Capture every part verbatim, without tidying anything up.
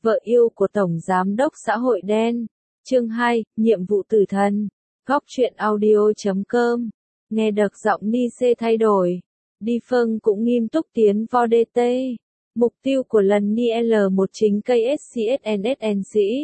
vợ yêu của Tổng Giám đốc xã hội đen. Chương hai, nhiệm vụ tử thần. Góc truyện audio chấm com. Nghe được giọng Nice thay đổi. Đi Phân cũng nghiêm túc tiến vào đê tê. Mục tiêu của lần N L một chính ca ét xê ét en ét en sĩ.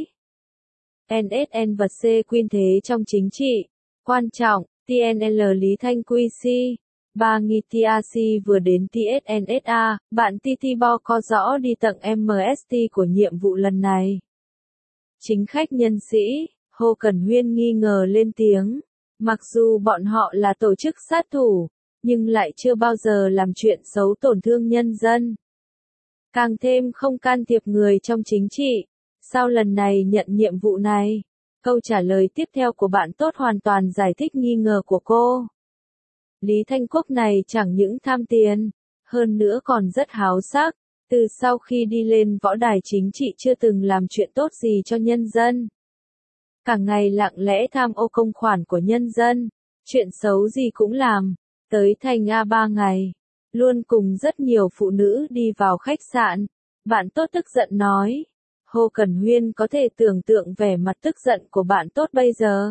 en ét en và C quyên thế trong chính trị. Quan trọng, tê en lờ Lý Thanh quy xê. Ba nghi tê a xê vừa đến tê ét en ét a, bạn tê tê Bo có rõ đi tận em ét tê của nhiệm vụ lần này. Chính khách nhân sĩ, Hồ Cẩn Huyên nghi ngờ lên tiếng. Mặc dù bọn họ là tổ chức sát thủ, nhưng lại chưa bao giờ làm chuyện xấu tổn thương nhân dân. Càng thêm không can thiệp người trong chính trị. Sao lần này nhận nhiệm vụ này? Câu trả lời tiếp theo của bạn tốt hoàn toàn giải thích nghi ngờ của cô. Lý Thanh Quốc này chẳng những tham tiền, hơn nữa còn rất háo sắc. Từ sau khi đi lên võ đài chính trị chưa từng làm chuyện tốt gì cho nhân dân. Cả ngày lặng lẽ tham ô công khoản của nhân dân, chuyện xấu gì cũng làm. Tới Thành A ba ngày, luôn cùng rất nhiều phụ nữ đi vào khách sạn. Bạn tốt tức giận nói. Hồ Cẩn Huyên có thể tưởng tượng vẻ mặt tức giận của bạn tốt bây giờ.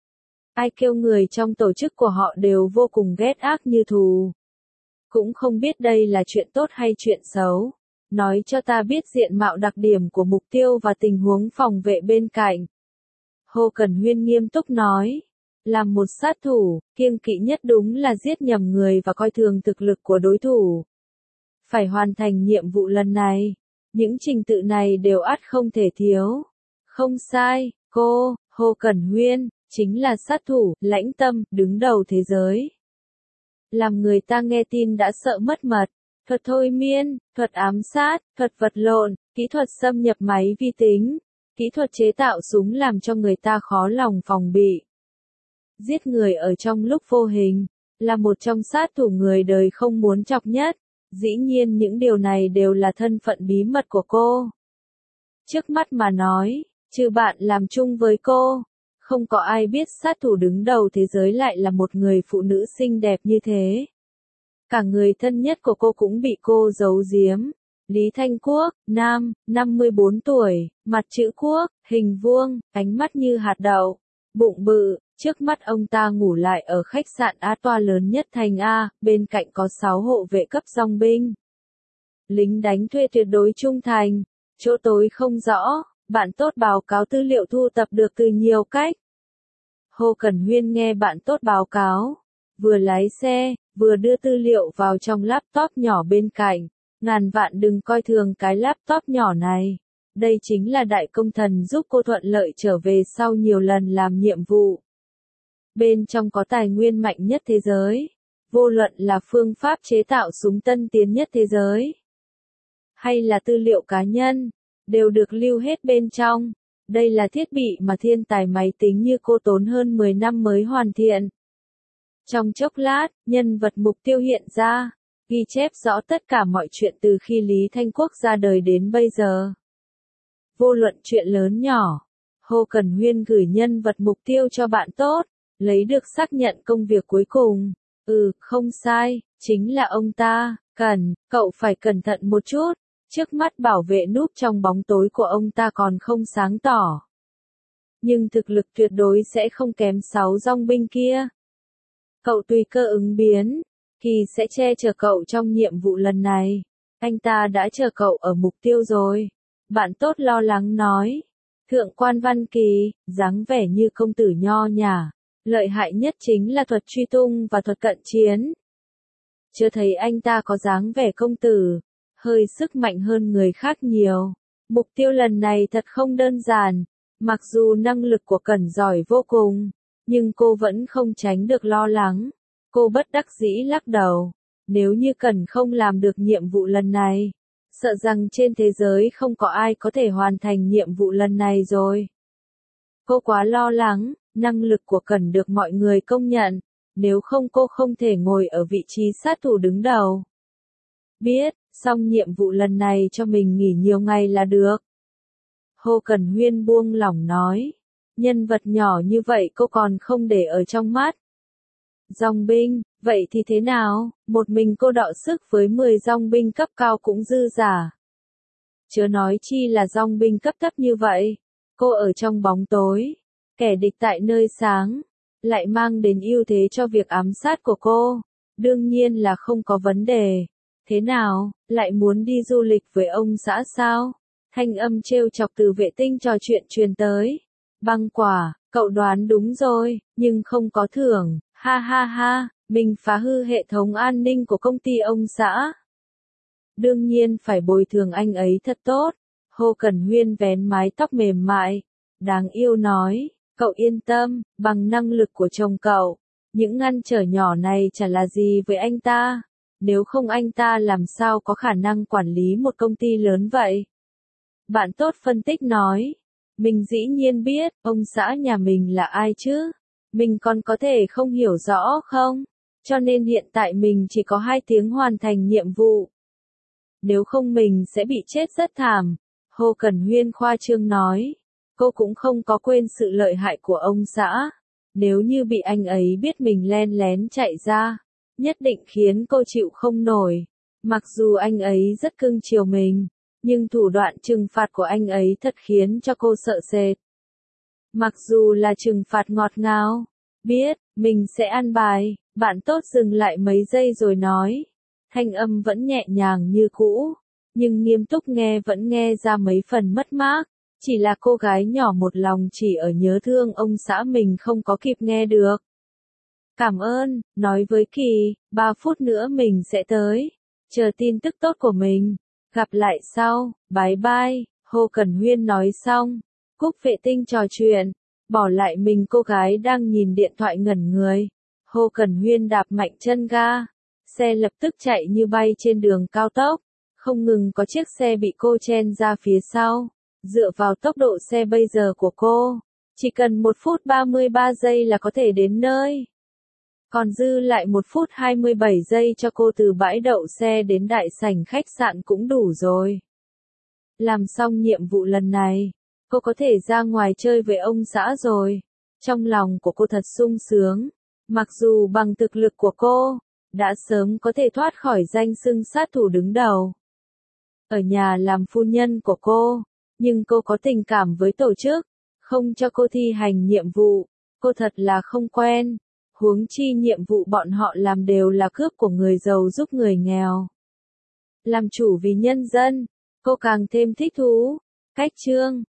Ai kêu người trong tổ chức của họ đều vô cùng ghét ác như thù. Cũng không biết đây là chuyện tốt hay chuyện xấu. Nói cho ta biết diện mạo đặc điểm của mục tiêu và tình huống phòng vệ bên cạnh. Hồ Cẩn Huyên nghiêm túc nói. Làm một sát thủ, kiêng kỵ nhất đúng là giết nhầm người và coi thường thực lực của đối thủ. Phải hoàn thành nhiệm vụ lần này. Những trình tự này đều ắt không thể thiếu. Không sai, cô, Hồ Cẩn Huyên, chính là sát thủ, lãnh tâm, đứng đầu thế giới. Làm người ta nghe tin đã sợ mất mật. Thuật thôi miên, thuật ám sát, thuật vật lộn, kỹ thuật xâm nhập máy vi tính, kỹ thuật chế tạo súng làm cho người ta khó lòng phòng bị. Giết người ở trong lúc vô hình, là một trong sát thủ người đời không muốn chọc nhất. Dĩ nhiên những điều này đều là thân phận bí mật của cô. Trước mắt mà nói, trừ bạn làm chung với cô, không có ai biết sát thủ đứng đầu thế giới lại là một người phụ nữ xinh đẹp như thế. Cả người thân nhất của cô cũng bị cô giấu giếm. Lý Thanh Quốc, nam, năm mươi bốn tuổi, mặt chữ quốc, hình vuông, ánh mắt như hạt đậu, bụng bự. Trước mắt ông ta ngủ lại ở khách sạn Á Toa lớn nhất Thành A, bên cạnh có sáu hộ vệ cấp dòng binh. Lính đánh thuê tuyệt đối trung thành, chỗ tối không rõ, bạn tốt báo cáo tư liệu thu tập được từ nhiều cách. Hồ Cẩn Huyên nghe bạn tốt báo cáo, vừa lái xe, vừa đưa tư liệu vào trong laptop nhỏ bên cạnh. Ngàn vạn đừng coi thường cái laptop nhỏ này. Đây chính là đại công thần giúp cô thuận lợi trở về sau nhiều lần làm nhiệm vụ. Bên trong có tài nguyên mạnh nhất thế giới, vô luận là phương pháp chế tạo súng tân tiến nhất thế giới, hay là tư liệu cá nhân, đều được lưu hết bên trong. Đây là thiết bị mà thiên tài máy tính như cô tốn hơn mười năm mới hoàn thiện. Trong chốc lát, nhân vật mục tiêu hiện ra, ghi chép rõ tất cả mọi chuyện từ khi Lý Thanh Quốc ra đời đến bây giờ. Vô luận chuyện lớn nhỏ, Hồ Cẩn Huyên gửi nhân vật mục tiêu cho bạn tốt. Lấy được xác nhận công việc cuối cùng. Ừ, không sai, chính là ông ta. Cần, cậu phải cẩn thận một chút. Trước mắt bảo vệ núp trong bóng tối của ông ta còn không sáng tỏ. Nhưng thực lực tuyệt đối sẽ không kém sáu dòng binh kia. Cậu tùy cơ ứng biến. Kỳ sẽ che chở cậu trong nhiệm vụ lần này. Anh ta đã chờ cậu ở mục tiêu rồi. Bạn tốt lo lắng nói. Thượng quan Văn Kỳ, dáng vẻ như công tử nho nhã. Lợi hại nhất chính là thuật truy tung và thuật cận chiến. Chưa thấy anh ta có dáng vẻ công tử, hơi sức mạnh hơn người khác nhiều. Mục tiêu lần này thật không đơn giản, mặc dù năng lực của Cẩn giỏi vô cùng, nhưng cô vẫn không tránh được lo lắng. Cô bất đắc dĩ lắc đầu, nếu như Cẩn không làm được nhiệm vụ lần này, sợ rằng trên thế giới không có ai có thể hoàn thành nhiệm vụ lần này rồi. Cô quá lo lắng. Năng lực của Cẩn được mọi người công nhận, nếu không cô không thể ngồi ở vị trí sát thủ đứng đầu. Biết, xong nhiệm vụ lần này cho mình nghỉ nhiều ngày là được. Hồ Cẩn Huyên buông lỏng nói, nhân vật nhỏ như vậy cô còn không để ở trong mắt. Dòng binh, vậy thì thế nào, một mình cô đọ sức với mười dòng binh cấp cao cũng dư giả. Chớ nói chi là dòng binh cấp thấp như vậy. Cô ở trong bóng tối, kẻ địch tại nơi sáng, lại mang đến ưu thế cho việc ám sát của cô. Đương nhiên là không có vấn đề. Thế nào, lại muốn đi du lịch với ông xã sao? Thanh âm trêu chọc từ vệ tinh trò chuyện truyền tới. Băng quả, cậu đoán đúng rồi, nhưng không có thưởng, ha ha ha, mình phá hư hệ thống an ninh của công ty ông xã. Đương nhiên phải bồi thường anh ấy thật tốt. Hồ Cẩn Huyên vén mái tóc mềm mại, đáng yêu nói, cậu yên tâm, bằng năng lực của chồng cậu, những ngăn trở nhỏ này chả là gì với anh ta. Nếu không anh ta làm sao có khả năng quản lý một công ty lớn vậy? Bạn tốt phân tích nói, mình dĩ nhiên biết, ông xã nhà mình là ai chứ? Mình còn có thể không hiểu rõ không? Cho nên hiện tại mình chỉ có hai tiếng hoàn thành nhiệm vụ. Nếu không mình sẽ bị chết rất thảm. Hồ Cẩn Huyên khoa trương nói, cô cũng không có quên sự lợi hại của ông xã. Nếu như bị anh ấy biết mình len lén chạy ra, nhất định khiến cô chịu không nổi. Mặc dù anh ấy rất cưng chiều mình, nhưng thủ đoạn trừng phạt của anh ấy thật khiến cho cô sợ sệt. Mặc dù là trừng phạt ngọt ngào, biết, mình sẽ ăn bài, bạn tốt dừng lại mấy giây rồi nói. Thanh âm vẫn nhẹ nhàng như cũ, nhưng nghiêm túc nghe vẫn nghe ra mấy phần mất mát. Chỉ là cô gái nhỏ một lòng chỉ ở nhớ thương ông xã mình không có kịp nghe được. Cảm ơn, nói với Kỳ, ba phút nữa mình sẽ tới. Chờ tin tức tốt của mình. Gặp lại sau, bye bye. Hồ Cẩn Huyên nói xong, cúp vệ tinh trò chuyện, bỏ lại mình cô gái đang nhìn điện thoại ngẩn người. Hồ Cẩn Huyên đạp mạnh chân ga, xe lập tức chạy như bay trên đường cao tốc, không ngừng có chiếc xe bị cô chen ra phía sau. Dựa vào tốc độ xe bây giờ của cô, chỉ cần một phút ba mươi ba giây là có thể đến nơi. Còn dư lại một phút hai mươi bảy giây cho cô từ bãi đậu xe đến đại sảnh khách sạn cũng đủ rồi. Làm xong nhiệm vụ lần này, cô có thể ra ngoài chơi với ông xã rồi. Trong lòng của cô thật sung sướng, mặc dù bằng thực lực của cô, đã sớm có thể thoát khỏi danh xưng sát thủ đứng đầu. Ở nhà làm phu nhân của cô, nhưng cô có tình cảm với tổ chức, không cho cô thi hành nhiệm vụ, cô thật là không quen. Huống chi nhiệm vụ bọn họ làm đều là cướp của người giàu giúp người nghèo. Làm chủ vì nhân dân, cô càng thêm thích thú. Cách chương